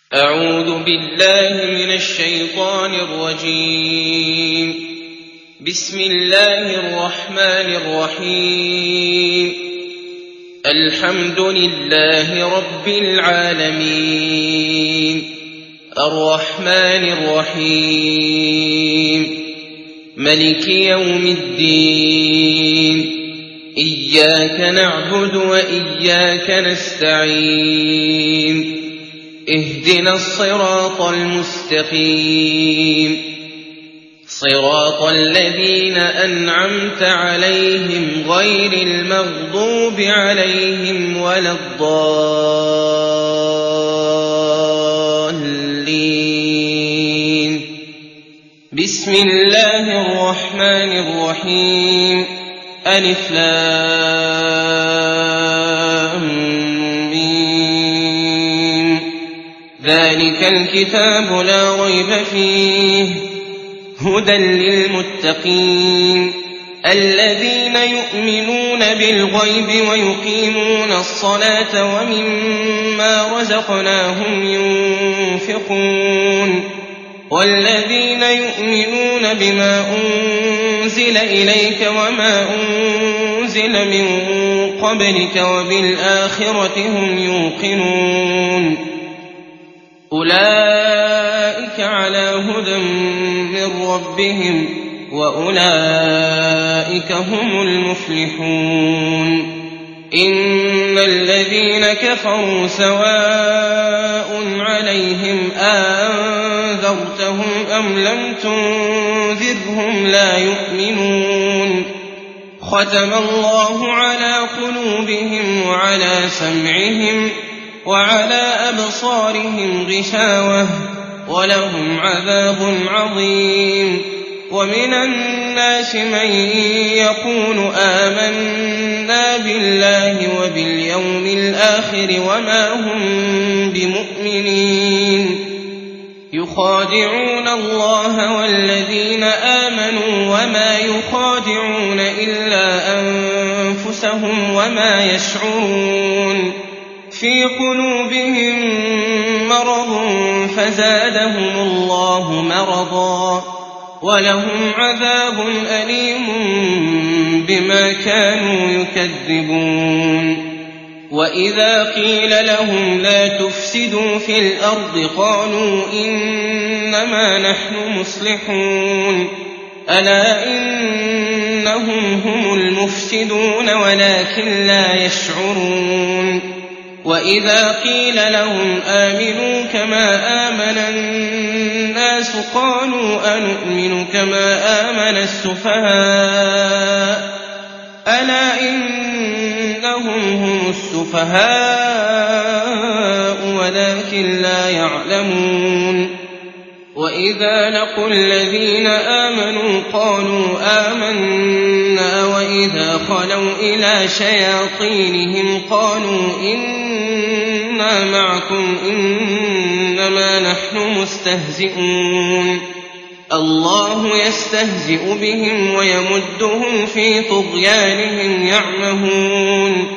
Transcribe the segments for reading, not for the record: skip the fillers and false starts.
أعوذ بالله من الشيطان الرجيم. بسم الله الرحمن الرحيم. الحمد لله رب العالمين، الرحمن الرحيم، ملك يوم الدين، إياك نعبد وإياك نستعين، اهدنا الصراط المستقيم، صراط الذين أنعمت عليهم غير المغضوب عليهم ولا الضالين. بسم الله الرحمن الرحيم. ألف لام ذلك الكتاب لا ريب فيه هدى للمتقين الذين يؤمنون بالغيب ويقيمون الصلاة ومما رزقناهم ينفقون والذين يؤمنون بما أنزل إليك وما أنزل من قبلك وبالآخرة هم يوقنون أولئك على هدى من ربهم وأولئك هم المفلحون. إن الذين كفروا سواء عليهم أنذرتهم أم لم تنذرهم لا يؤمنون. ختم الله على قلوبهم وعلى سمعهم وعلى أبصارهم غشاوة ولهم عذاب عظيم. ومن الناس من يقول آمنا بالله وباليوم الآخر وما هم بمؤمنين يخادعون الله والذين آمنوا وما يخادعون إلا أنفسهم وما يشعرون. في قلوبهم مرض فزادهم الله مرضا ولهم عذاب أليم بما كانوا يكذبون. وإذا قيل لهم لا تفسدوا في الأرض قالوا إنما نحن مصلحون ألا إنهم هم المفسدون ولكن لا يشعرون. وإذا قيل لهم آمنوا كما آمن الناس قالوا أنؤمن كما آمن السفهاء ألا إنهم هم السفهاء ولكن لا يعلمون. وإذا لقوا الذين آمنوا قالوا آمنا وإذا خلوا إلى شياطينهم قالوا إنا معكم إنما نحن مستهزئون. الله يستهزئ بهم ويمدهم في طغيانهم يعمهون.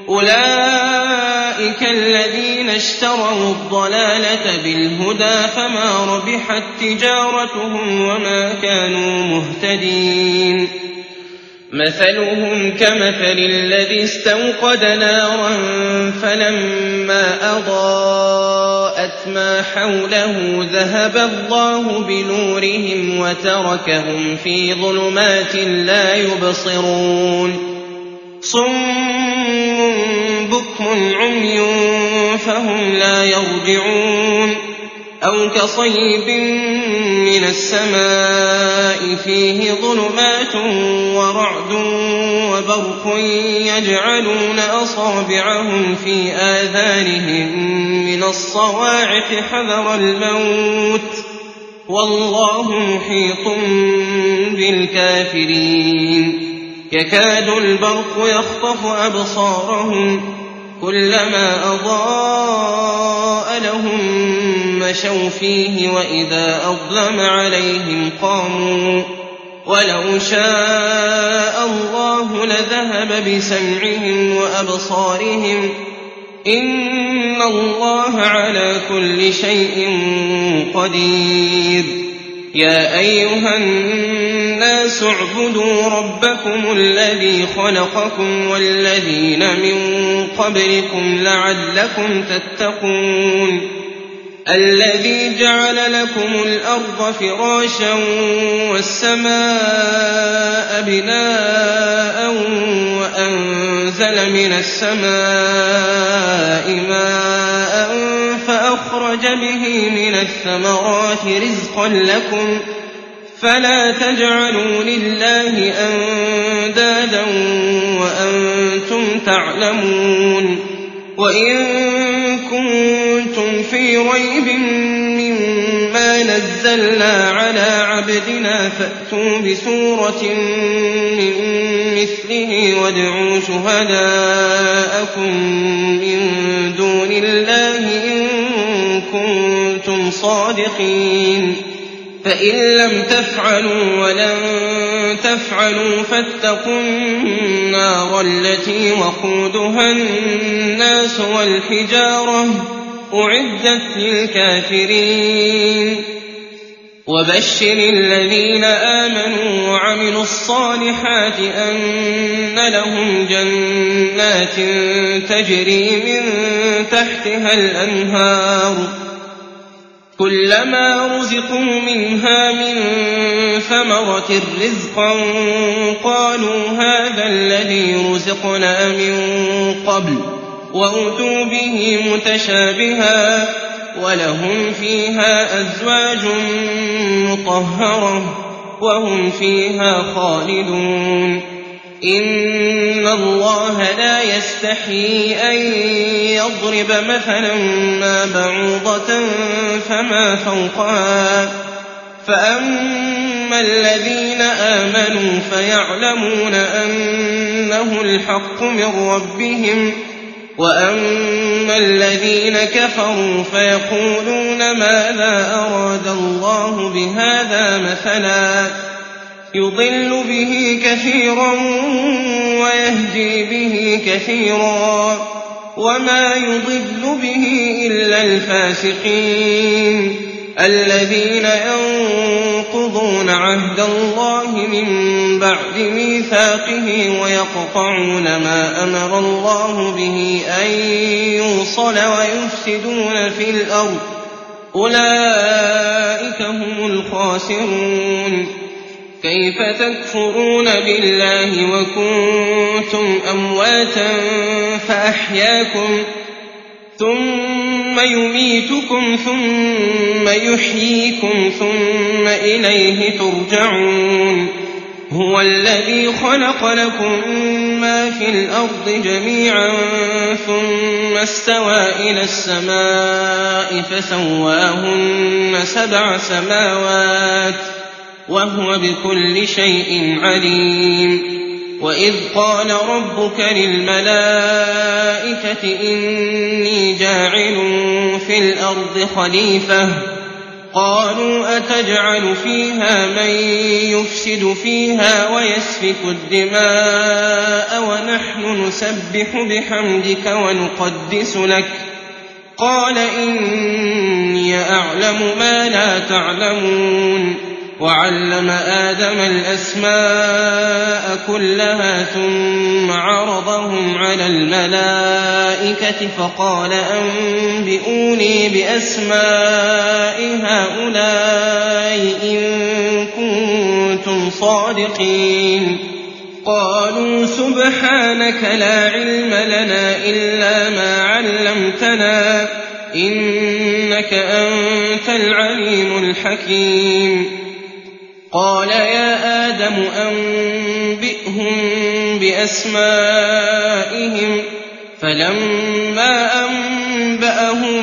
أولئك الذين اشتروا الضلالة بالهدى فما ربحت تجارتهم وما كانوا مهتدين. مثلهم كمثل الذي استوقد نارا فلما أضاءت ما حوله ذهب الله بنورهم وتركهم في ظلمات لا يبصرون. صم بكم عمي فهم لا يرجعون. أو كصيب من السماء فيه ظلمات ورعد وبرق يجعلون أصابعهم في آذانهم من الصواعق حذر الموت والله محيط بالكافرين. يكاد البرق يخطف أبصارهم كلما أضاء لهم مشوا فيه وإذا أظلم عليهم قاموا ولو شاء الله لذهب بسمعهم وأبصارهم إن الله على كل شيء قدير. يا أيها الناس اعبدوا ربكم الذي خلقكم والذين من قبلكم لعلكم تتقون الذي جعل لكم الأرض فراشا والسماء بناء وأنزل من السماء ماء فأخرج به من الثمرات رزقا لكم فلا تجعلوا لله أندادا وأنتم تعلمون. وإن كنتم في ريب مما نزلنا على عبدنا فأتوا بسورة من مثله وادعوا شهداءكم من دون الله إن كنتم صادقين. فإن لم تفعلوا ولن تفعلوا فاتقوا النار التي وقودها الناس والحجارة أعدت للكافرين. وبشر الذين آمنوا وعملوا الصالحات أن لهم جنات تجري من تحتها الأنهار كلما رزقوا منها من ثمرة رزقا قالوا هذا الذي رزقنا من قبل وأتوا به متشابها ولهم فيها أزواج مطهرة وهم فيها خالدون. إن الله لا يستحيي أن يضرب مثلا ما بعوضة فما فوقها فأما الذين آمنوا فيعلمون أنه الحق من ربهم وأما الذين كفروا فيقولون ماذا أراد الله بهذا مثلا يضل به كثيرا ويهدي به كثيرا وما يضل به إلا الفاسقين الذين ينقضون عهد الله من بعد ميثاقه ويقطعون ما أمر الله به أن يوصل ويفسدون في الأرض أولئك هم الخاسرون. كيف تكفرون بالله وكنتم أمواتا فأحياكم ثم يميتكم ثم يحييكم ثم إليه ترجعون. هو الذي خلق لكم ما في الأرض جميعا ثم استوى إلى السماء فسواهن 7 سماوات وهو بكل شيء عليم. وإذ قال ربك للملائكة إني جاعل في الأرض خليفة قالوا أتجعل فيها من يفسد فيها ويسفك الدماء ونحن نسبح بحمدك ونقدس لك قال إني أعلم ما لا تعلمون. وعلم آدم الأسماء كلها ثم عرضهم على الملائكة فقال أنبئوني بأسماء هؤلاء إن كنتم صادقين. قالوا سبحانك لا علم لنا إلا ما علمتنا إنك أنت العليم الحكيم. قال يا آدم أنبئهم بأسمائهم فلما أنبأهم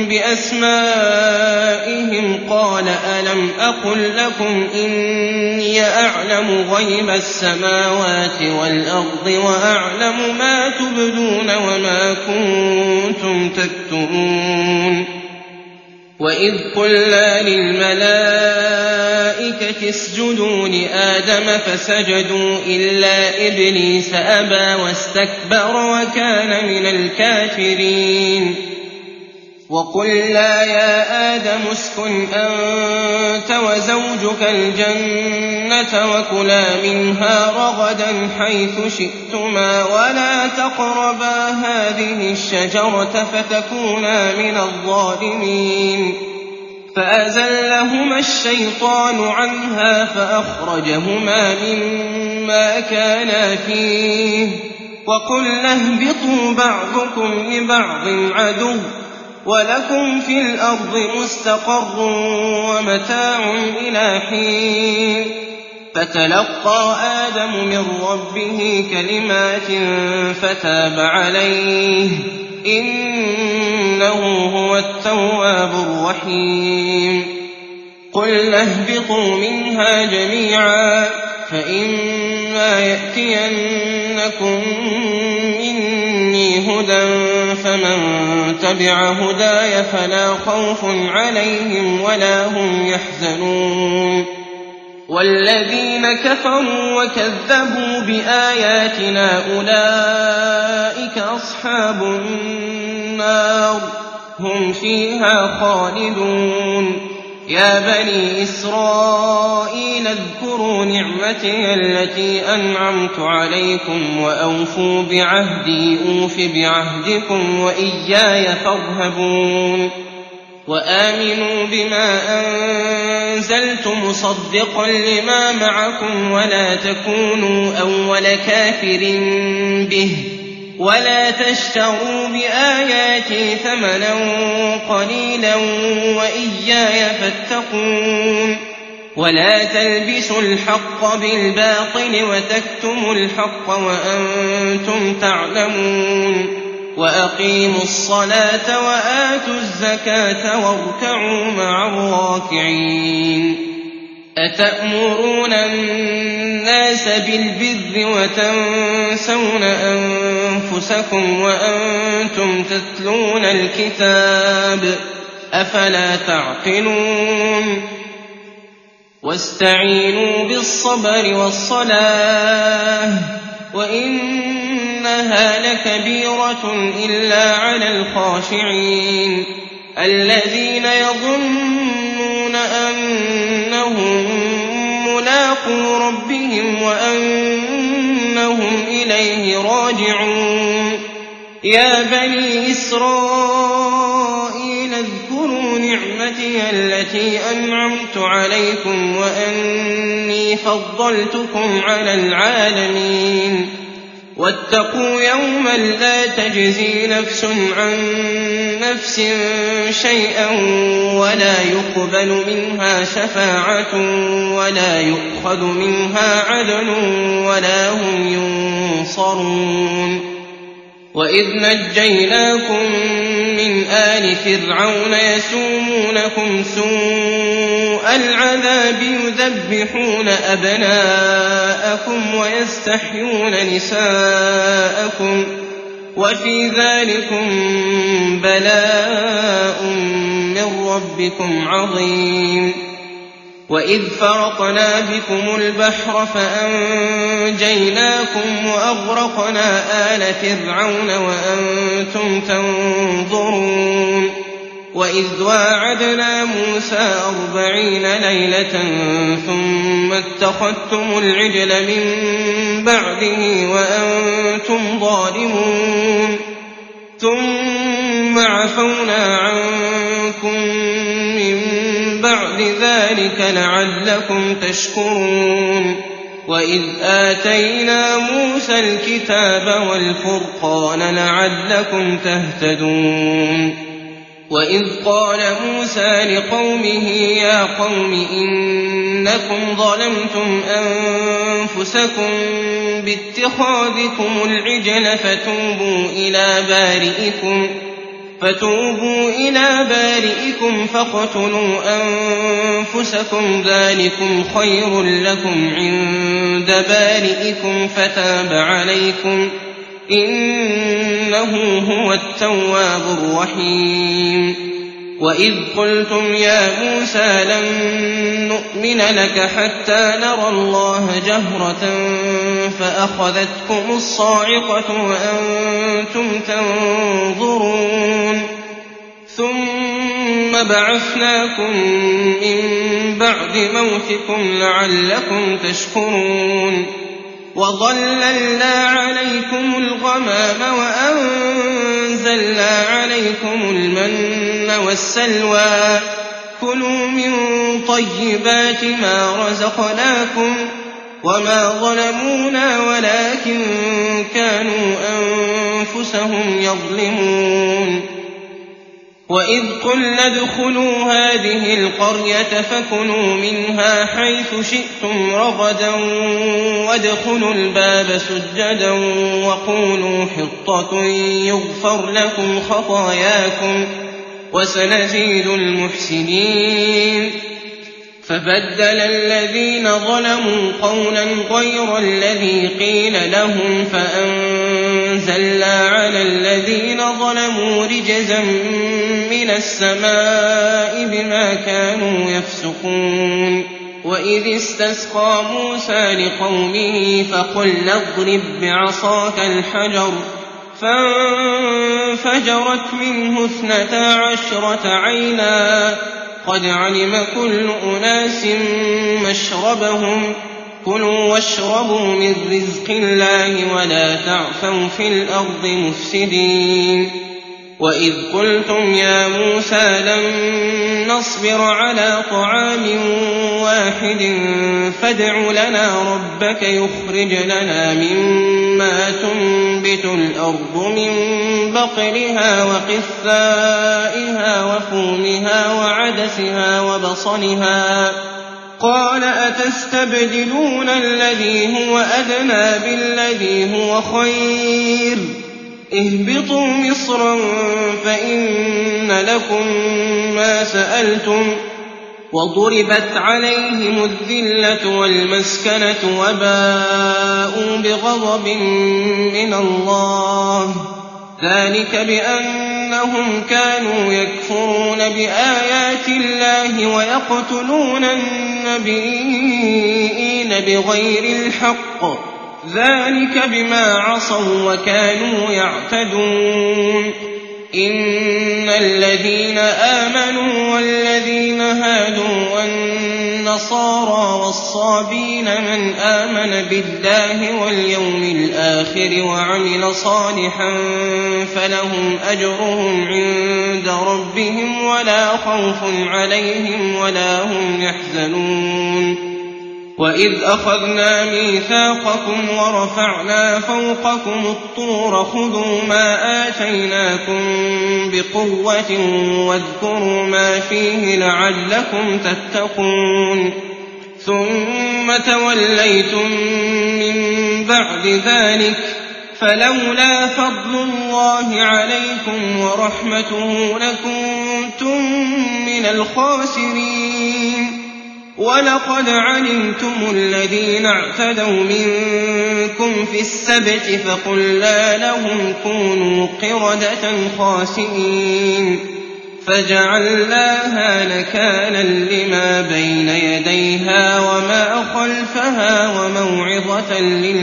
بأسمائهم قال ألم أقل لكم إني أعلم غيب السماوات والأرض وأعلم ما تبدون وما كنتم تكتمون. وإذ قلنا للملائكة الملائكة اسجدوا لآدم فسجدوا إلا إبليس أبى واستكبر وكان من الكافرين وقلنا يا آدم اسكن أنت وزوجك الجنة وكلا منها رغدا حيث شئتما ولا تقربا هذه الشجرة فتكونا من الظالمين فأزلهما الشيطان عنها فأخرجهما مما كانا فيه وقلنا اهبطوا بعضكم لبعض عدو ولكم في الأرض مستقر ومتاع إلى حين فتلقى آدم من ربه كلمات فتاب عليه إنه هو التواب الرحيم قلنا اهبطوا منها جميعا فإما يأتينكم مني هدى فمن تبع هداي فلا خوف عليهم ولا هم يحزنون والذين كفروا وكذبوا بآياتنا أولئك أصحاب النار هم فيها خالدون يا بني إسرائيل اذكروا نعمتي التي أنعمت عليكم وأوفوا بعهدي أوف بعهدكم وإياي فارهبون وآمنوا بما أنزلت مصدقا لما معكم ولا تكونوا أول كافر به ولا تشتروا بآياتي ثمنا قليلا وإياي فاتقون ولا تلبسوا الحق بالباطل وتكتموا الحق وأنتم تعلمون وأقيموا الصلاة وآتوا الزكاة واركعوا مع الراكعين أتأمرون الناس بالبر وتنسون أنفسكم وأنتم تتلون الكتاب أفلا تعقلون واستعينوا بالصبر والصلاة وإنها لكبيرة إلا على الخاشعين الذين يظنون أنهم ملاقو ربهم وأنهم إليه راجعون يا بني إسرائيل اذكروا نعمتي التي أنعمت عليكم وأني فضلتكم على العالمين واتقوا يوما لا تجزي نفس عن نفس شيئا ولا يقبل منها شفاعة ولا يؤخذ منها عدل ولا هم ينصرون وإذ نجيناكم من آل فرعون يسومونكم سوء العذاب يذبحون أبناءكم ويستحيون نساءكم وفي ذلكم بلاء من ربكم عظيم وإذ فرقنا بكم البحر فأنجيناكم وأغرقنا آل فرعون وأنتم تنظرون وإذ واعدنا موسى 40 ليلة ثم اتخذتم العجل من بعده وأنتم ظالمون ثم عفونا عنكم من بعد ذلك لعلكم تشكرون وإذ آتينا موسى الكتاب والفرقان لعلكم تهتدون وإذ قال موسى لقومه يا قوم إنكم ظلمتم أنفسكم باتخاذكم العجل فتوبوا إلى بارئكم فاقتلوا أنفسكم ذلكم خير لكم عند بارئكم فتاب عليكم إنه هو التواب الرحيم وإذ قلتم يا موسى لن نؤمن لك حتى نرى الله جهرة فأخذتكم الصاعقة وأنتم تنظرون ثم بعثناكم من بعد موتكم لعلكم تشكرون وظللنا عليكم الغمام وأنزلنا عليكم المن والسلوى كلوا من طيبات ما رزقناكم وما ظلمونا ولكن كانوا أنفسهم يظلمون وإذ قلنا ادخلوا هذه القرية فكلوا منها حيث شئتم رغدا وادخلوا الباب سجدا وقولوا حطة يغفر لكم خطاياكم وسنزيد المحسنين فبدل الذين ظلموا قولا غير الذي قيل لهم فأنزلنا على الذين ظلموا رجزا من السماء بما كانوا يفسقون وإذ استسقى موسى لقومه فقلنا اضرب بعصاك الحجر فانفجرت منه 12 عينا قد علم كل أناس مشربهم كلوا واشربوا من رزق الله ولا تعثوا في الأرض مفسدين وإذ قلتم يا موسى لن نصبر على طعام واحد فادع لنا ربك يخرج لنا مما تنبت الأرض من بقلها وقثائها وفومها وعدسها وبصلها قال أتستبدلون الذي هو أدنى بالذي هو خير اهبطوا مصرا فإن لكم ما سألتم وضربت عليهم الذلة والمسكنة وباءوا بغضب من الله ذلك بأنهم كانوا يكفرون بآيات الله ويقتلون النبيين بغير الحق ذلك بما عصوا وكانوا يعتدون إن الذين آمنوا والذين هادوا والنصارى والصابين من آمن بالله واليوم الآخر وعمل صالحا فلهم أجرهم عند ربهم ولا خوف عليهم ولا هم يحزنون وإذ أخذنا ميثاقكم ورفعنا فوقكم الطور خذوا ما آتيناكم بقوة واذكروا ما فيه لعلكم تتقون ثم توليتم من بعد ذلك فلولا فضل الله عليكم ورحمته لكنتم من الخاسرين ولقد علمتم الذين اعتدوا منكم في السبت فقلنا لهم كونوا قردة خاسئين فجعلناها نكالا لما بين يديها وما خلفها وموعظة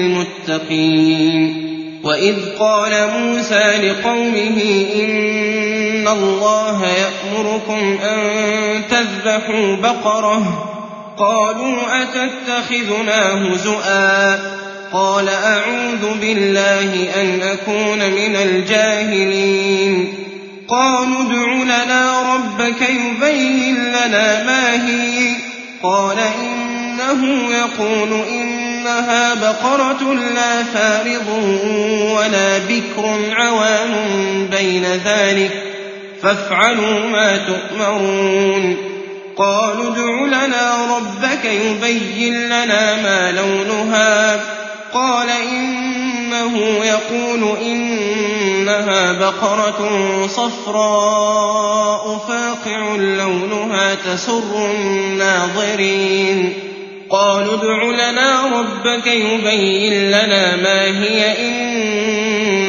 للمتقين وإذ قال موسى لقومه إن الله يأمركم أن تذبحوا بقرة قالوا أتتخذنا هزؤا قال أعوذ بالله أن أكون من الجاهلين قالوا ادع لنا ربك يبين لنا ما هي قال إنه يقول إنها بقرة لا فارض ولا بكر عوان بين ذلك فافعلوا ما تؤمرون قالوا ادع لنا ربك يبين لنا ما لونها قال إنه يقول إنها بقرة صفراء فاقع لونها تسر الناظرين قالوا ادع لنا ربك يبين لنا ما هي إن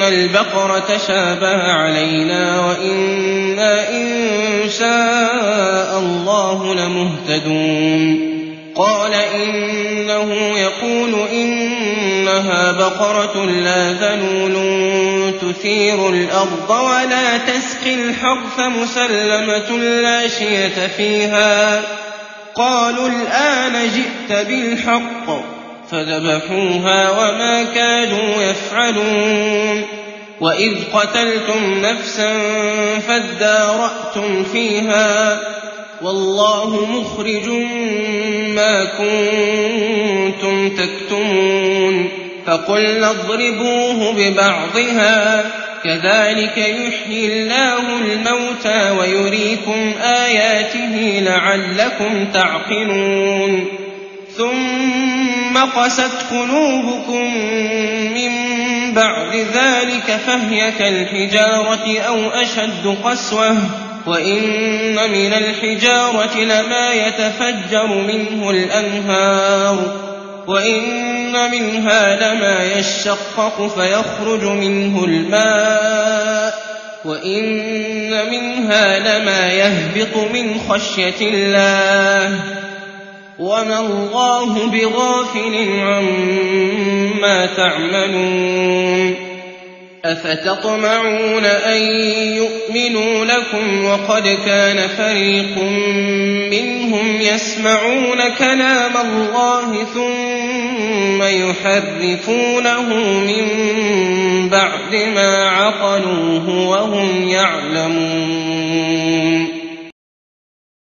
البقرة تشابه علينا وإنا إن شاء الله لمهتدون قال إنه يقول إنها بقرة لا ذلول تثير الأرض ولا تسقي الحرث مسلمة لا شية فيها قالوا الآن جئت بالحق فذبحوها وما كادوا يفعلون وإذ قتلتم نفسا فادارأتم فيها والله مخرج ما كنتم تكتمون فقلنا اضربوه ببعضها كذلك يحيي الله الموتى ويريكم آياته لعلكم تعقلون ثم قست قلوبكم من بعد ذلك فهي كالحجارة أو أشد قسوة وإن من الحجارة لما يتفجر منه الأنهار وإن منها لما يشقق فيخرج منه الماء وإن منها لما يهبط من خشية الله وما الله بغافل عما تعملون أفتطمعون أن يؤمنوا لكم وقد كان فريق منهم يسمعون كلام الله ثم يحرفونه من بعد ما عقلوه وهم يعلمون